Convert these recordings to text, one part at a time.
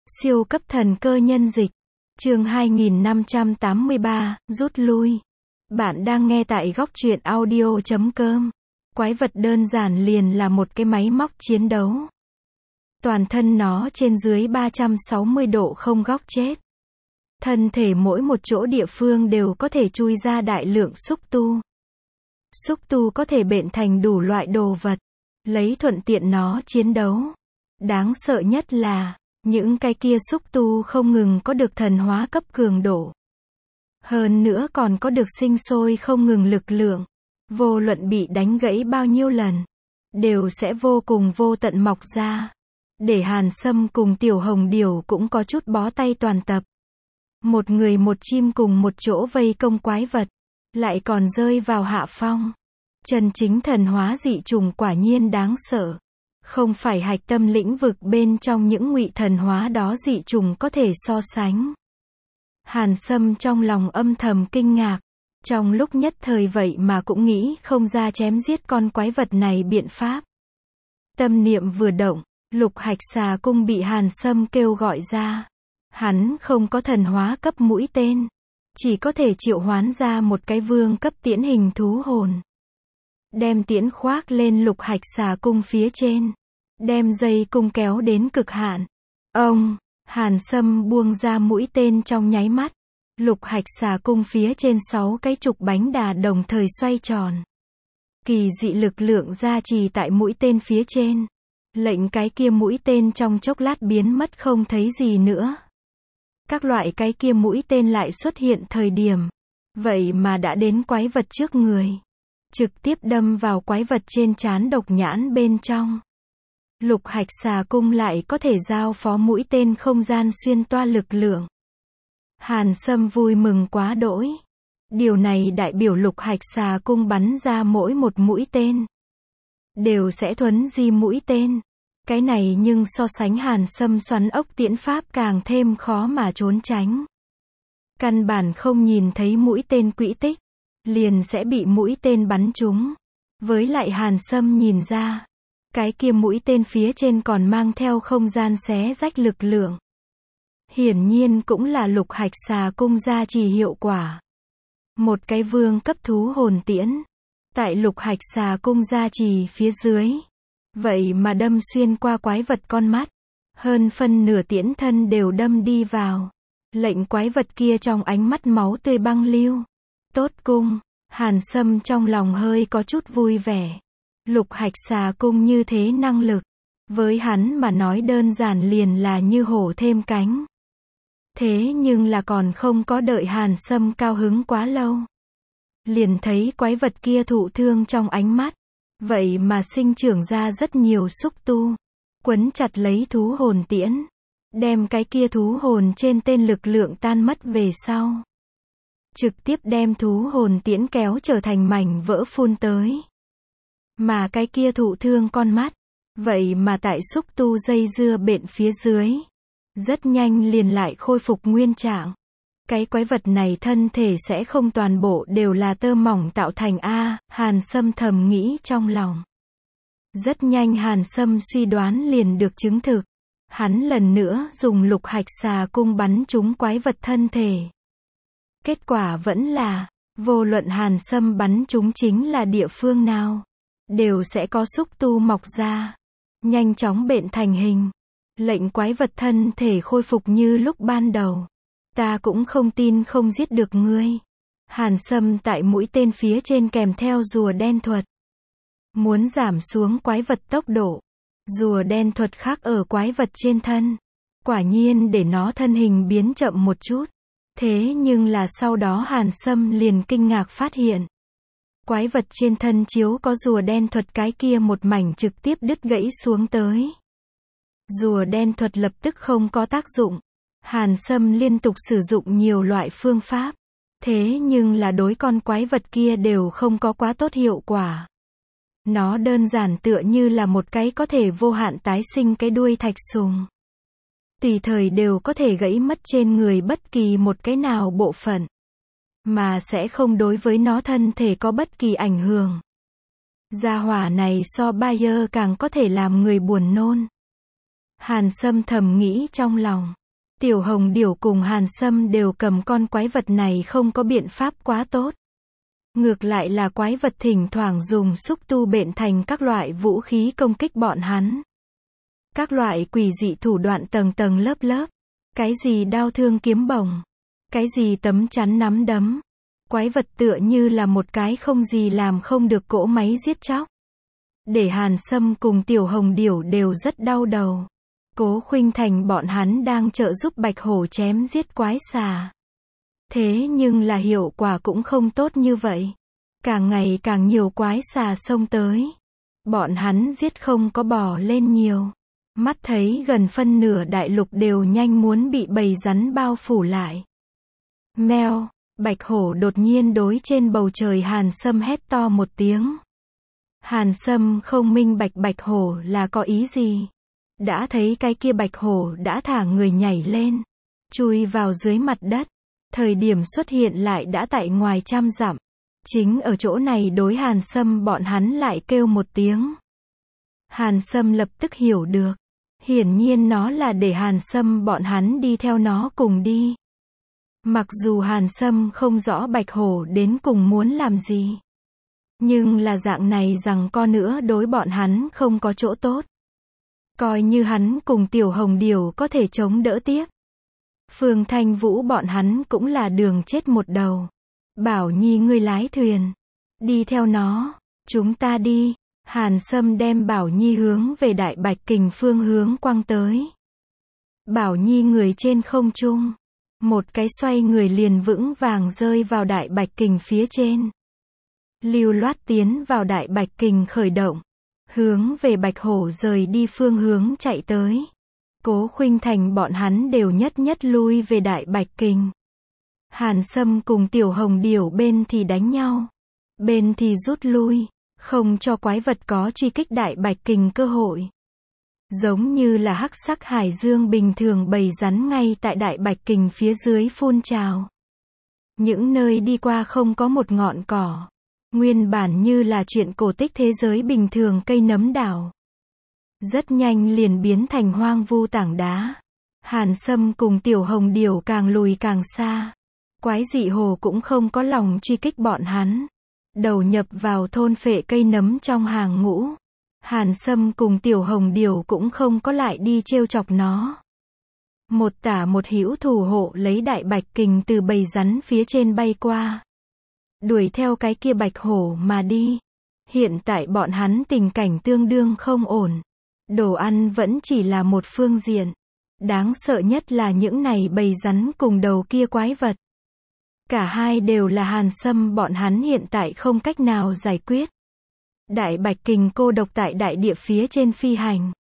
Siêu cấp thần cơ nhân dịch. Chương 2583, rút lui. Bạn đang nghe tại góc truyện audio.com. Quái vật đơn giản liền là một cái máy móc chiến đấu. Toàn thân nó trên dưới 360 độ không góc chết. Thân thể mỗi một chỗ địa phương đều có thể chui ra đại lượng xúc tu. Xúc tu có thể bện thành đủ loại đồ vật, lấy thuận tiện nó chiến đấu. Đáng sợ nhất là, những cái kia xúc tu không ngừng có được thần hóa cấp cường độ. Hơn nữa còn có được sinh sôi không ngừng lực lượng. Vô luận bị đánh gãy bao nhiêu lần, đều sẽ vô cùng vô tận mọc ra. Để Hàn Sâm cùng Tiểu Hồng Điểu cũng có chút bó tay toàn tập. Một người một chim cùng một chỗ vây công quái vật, lại còn rơi vào hạ phong. Chân chính thần hóa dị trùng quả nhiên đáng sợ. Không phải hạch tâm lĩnh vực bên trong những ngụy thần hóa đó dị trùng có thể so sánh. Hàn Sâm trong lòng âm thầm kinh ngạc. Trong lúc nhất thời vậy mà cũng nghĩ không ra chém giết con quái vật này biện pháp. Tâm niệm vừa động, Lục Hạch Xà Cung bị Hàn Sâm kêu gọi ra. Hắn không có thần hóa cấp mũi tên, chỉ có thể triệu hoán ra một cái vương cấp tiễn hình thú hồn. Đem tiễn khoác lên Lục Hạch Xà Cung phía trên, đem dây cung kéo đến cực hạn. Ông, Hàn Sâm buông ra mũi tên trong nháy mắt. Lục Hạch Xà Cung phía trên 6 cái trục bánh đà đồng thời xoay tròn. Kỳ dị lực lượng gia trì tại mũi tên phía trên. Lệnh cái kia mũi tên trong chốc lát biến mất không thấy gì nữa. Các loại cái kia mũi tên lại xuất hiện thời điểm. Vậy mà đã đến quái vật trước người. Trực tiếp đâm vào quái vật trên trán độc nhãn bên trong. Lục Hạch Xà Cung lại có thể giao phó mũi tên không gian xuyên toa lực lượng. Hàn Sâm vui mừng quá đỗi. Điều này đại biểu Lục Hạch Xà Cung bắn ra mỗi một mũi tên đều sẽ thuấn di mũi tên. Cái này nhưng so sánh Hàn Sâm xoắn ốc tiễn pháp càng thêm khó mà trốn tránh. Căn bản không nhìn thấy mũi tên quỹ tích, liền sẽ bị mũi tên bắn trúng. Với lại Hàn Sâm nhìn ra, cái kia mũi tên phía trên còn mang theo không gian xé rách lực lượng. Hiển nhiên cũng là Lục Hạch Xà Cung gia trì hiệu quả. Một cái vương cấp thú hồn tiễn, tại Lục Hạch Xà Cung gia trì phía dưới, vậy mà đâm xuyên qua quái vật con mắt. Hơn phân nửa tiễn thân đều đâm đi vào. Lệnh quái vật kia trong ánh mắt máu tươi băng lưu. Tốt cung, Hàn Sâm trong lòng hơi có chút vui vẻ. Lục Hạch Xà Cung như thế năng lực, với hắn mà nói đơn giản liền là như hổ thêm cánh. Thế nhưng là còn không có đợi Hàn Sâm cao hứng quá lâu, liền thấy quái vật kia thụ thương trong ánh mắt. Vậy mà sinh trưởng ra rất nhiều xúc tu, quấn chặt lấy thú hồn tiễn, đem cái kia thú hồn trên tên lực lượng tan mất về sau. Trực tiếp đem thú hồn tiễn kéo trở thành mảnh vỡ phun tới. Mà cái kia thụ thương con mắt, vậy mà tại xúc tu dây dưa bện phía dưới, rất nhanh liền lại khôi phục nguyên trạng. Cái quái vật này thân thể sẽ không toàn bộ đều là tơ mỏng tạo thành a, Hàn Sâm thầm nghĩ trong lòng. Rất nhanh Hàn Sâm suy đoán liền được chứng thực. Hắn lần nữa dùng Lục Hạch Xà Cung bắn trúng quái vật thân thể. Kết quả vẫn là, vô luận Hàn Sâm bắn trúng chính là địa phương nào, đều sẽ có xúc tu mọc ra, nhanh chóng bện thành hình, lệnh quái vật thân thể khôi phục như lúc ban đầu. Ta cũng không tin không giết được ngươi. Hàn Sâm tại mũi tên phía trên kèm theo rùa đen thuật. Muốn giảm xuống quái vật tốc độ. Rùa đen thuật khác ở quái vật trên thân. Quả nhiên để nó thân hình biến chậm một chút. Thế nhưng là sau đó Hàn Sâm liền kinh ngạc phát hiện. Quái vật trên thân chiếu có rùa đen thuật cái kia một mảnh trực tiếp đứt gãy xuống tới. Rùa đen thuật lập tức không có tác dụng. Hàn Sâm liên tục sử dụng nhiều loại phương pháp. Thế nhưng là đối con quái vật kia đều không có quá tốt hiệu quả. Nó đơn giản tựa như là một cái có thể vô hạn tái sinh cái đuôi thạch sùng. Tùy thời đều có thể gãy mất trên người bất kỳ một cái nào bộ phận. Mà sẽ không đối với nó thân thể có bất kỳ ảnh hưởng. Gia hỏa này so Bayer càng có thể làm người buồn nôn. Hàn Sâm thầm nghĩ trong lòng. Tiểu Hồng Điểu cùng Hàn Sâm đều cầm con quái vật này không có biện pháp quá tốt. Ngược lại là quái vật thỉnh thoảng dùng xúc tu bện thành các loại vũ khí công kích bọn hắn. Các loại quỷ dị thủ đoạn tầng tầng lớp lớp. Cái gì đao thương kiếm bổng. Cái gì tấm chắn nắm đấm. Quái vật tựa như là một cái không gì làm không được cỗ máy giết chóc. Để Hàn Sâm cùng Tiểu Hồng Điểu đều rất đau đầu. Cố Khuynh Thành bọn hắn đang trợ giúp Bạch Hổ chém giết quái xà. Thế nhưng là hiệu quả cũng không tốt như vậy. Càng ngày càng nhiều quái xà xông tới. Bọn hắn giết không có bỏ lên nhiều. Mắt thấy gần phân nửa đại lục đều nhanh muốn bị bầy rắn bao phủ lại. Meo, Bạch Hổ đột nhiên đối trên bầu trời Hàn Sâm hét to một tiếng. Hàn Sâm không minh bạch Bạch Hổ là có ý gì. Đã thấy cái kia Bạch Hổ đã thả người nhảy lên. Chui vào dưới mặt đất. Thời điểm xuất hiện lại đã tại ngoài 100 dặm. Chính ở chỗ này đối Hàn Sâm bọn hắn lại kêu một tiếng. Hàn Sâm lập tức hiểu được. Hiển nhiên nó là để Hàn Sâm bọn hắn đi theo nó cùng đi. Mặc dù Hàn Sâm không rõ Bạch Hổ đến cùng muốn làm gì. Nhưng là dạng này rằng co nữa đối bọn hắn không có chỗ tốt. Coi như hắn cùng Tiểu Hồng Điểu có thể chống đỡ tiếp. Phương Thanh Vũ bọn hắn cũng là đường chết một đầu. Bảo Nhi ngươi lái thuyền. Đi theo nó. Chúng ta đi. Hàn Sâm đem Bảo Nhi hướng về Đại Bạch Kình phương hướng quăng tới. Bảo Nhi người trên không trung. Một cái xoay người liền vững vàng rơi vào Đại Bạch Kình phía trên. Lưu loát tiến vào Đại Bạch Kình khởi động. Hướng về Bạch Hổ rời đi phương hướng chạy tới. Cố Khuynh Thành bọn hắn đều nhất nhất lui về Đại Bạch Kình. Hàn Sâm cùng Tiểu Hồng Điểu bên thì đánh nhau. Bên thì rút lui. Không cho quái vật có truy kích Đại Bạch Kình cơ hội. Giống như là hắc sắc hải dương bình thường bầy rắn ngay tại Đại Bạch Kình phía dưới phun trào. Những nơi đi qua không có một ngọn cỏ. Nguyên bản như là chuyện cổ tích thế giới bình thường cây nấm đảo. Rất nhanh liền biến thành hoang vu tảng đá. Hàn Sâm cùng Tiểu Hồng Điểu càng lùi càng xa. Quái dị hồ cũng không có lòng truy kích bọn hắn. Đầu nhập vào thôn phệ cây nấm trong hàng ngũ. Hàn Sâm cùng Tiểu Hồng Điểu cũng không có lại đi trêu chọc nó. Một tả một hữu thủ hộ lấy Đại Bạch Kình từ bầy rắn phía trên bay qua. Đuổi theo cái kia Bạch Hổ mà đi. Hiện tại bọn hắn tình cảnh tương đương không ổn. Đồ ăn vẫn chỉ là một phương diện. Đáng sợ nhất là những này bầy rắn cùng đầu kia quái vật. Cả hai đều là Hàn Sâm bọn hắn hiện tại không cách nào giải quyết. Đại Bạch Kình cô độc tại đại địa phía trên phi hành.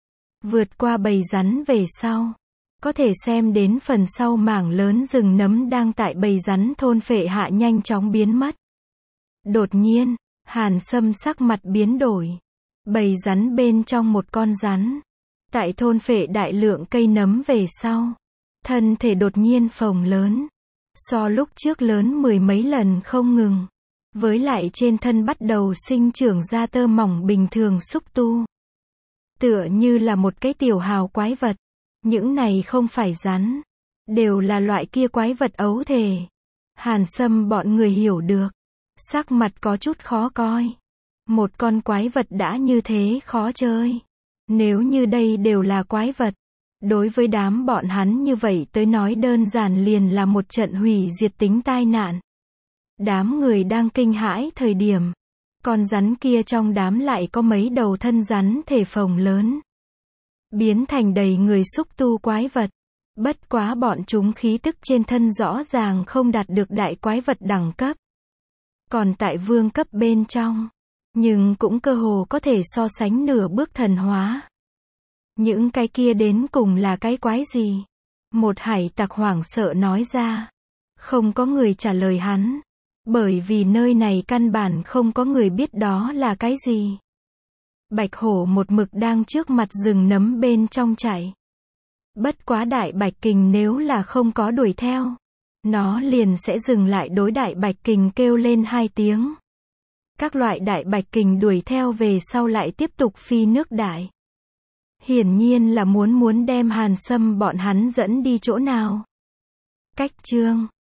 Vượt qua bầy rắn về sau. Có thể xem đến phần sau mảng lớn rừng nấm đang tại bầy rắn thôn phệ hạ nhanh chóng biến mất. Đột nhiên, Hàn Sâm sắc mặt biến đổi. Bầy rắn bên trong một con rắn. Tại thôn phệ đại lượng cây nấm về sau. Thân thể đột nhiên phồng lớn. So lúc trước lớn 10 mấy lần không ngừng. Với lại trên thân bắt đầu sinh trưởng ra tơ mỏng bình thường xúc tu. Tựa như là một cái tiểu hào quái vật. Những này không phải rắn. Đều là loại kia quái vật ấu thể. Hàn Sâm bọn người hiểu được. Sắc mặt có chút khó coi. Một con quái vật đã như thế khó chơi. Nếu như đây đều là quái vật. Đối với đám bọn hắn như vậy tới nói đơn giản liền là một trận hủy diệt tính tai nạn. Đám người đang kinh hãi thời điểm. Con rắn kia trong đám lại có mấy đầu thân rắn thể phồng lớn. Biến thành đầy người xúc tu quái vật. Bất quá bọn chúng khí tức trên thân rõ ràng không đạt được đại quái vật đẳng cấp. Còn tại vương cấp bên trong. Nhưng cũng cơ hồ có thể so sánh nửa bước thần hóa. Những cái kia đến cùng là cái quái gì? Một hải tặc hoảng sợ nói ra. Không có người trả lời hắn. Bởi vì nơi này căn bản không có người biết đó là cái gì. Bạch Hổ một mực đang trước mặt rừng nấm bên trong chạy. Bất quá Đại Bạch Kình nếu là không có đuổi theo. Nó liền sẽ dừng lại đối Đại Bạch Kình kêu lên 2 tiếng. Các loại Đại Bạch Kình đuổi theo về sau lại tiếp tục phi nước đại. Hiển nhiên là muốn đem Hàn Sâm bọn hắn dẫn đi chỗ nào. Cách chương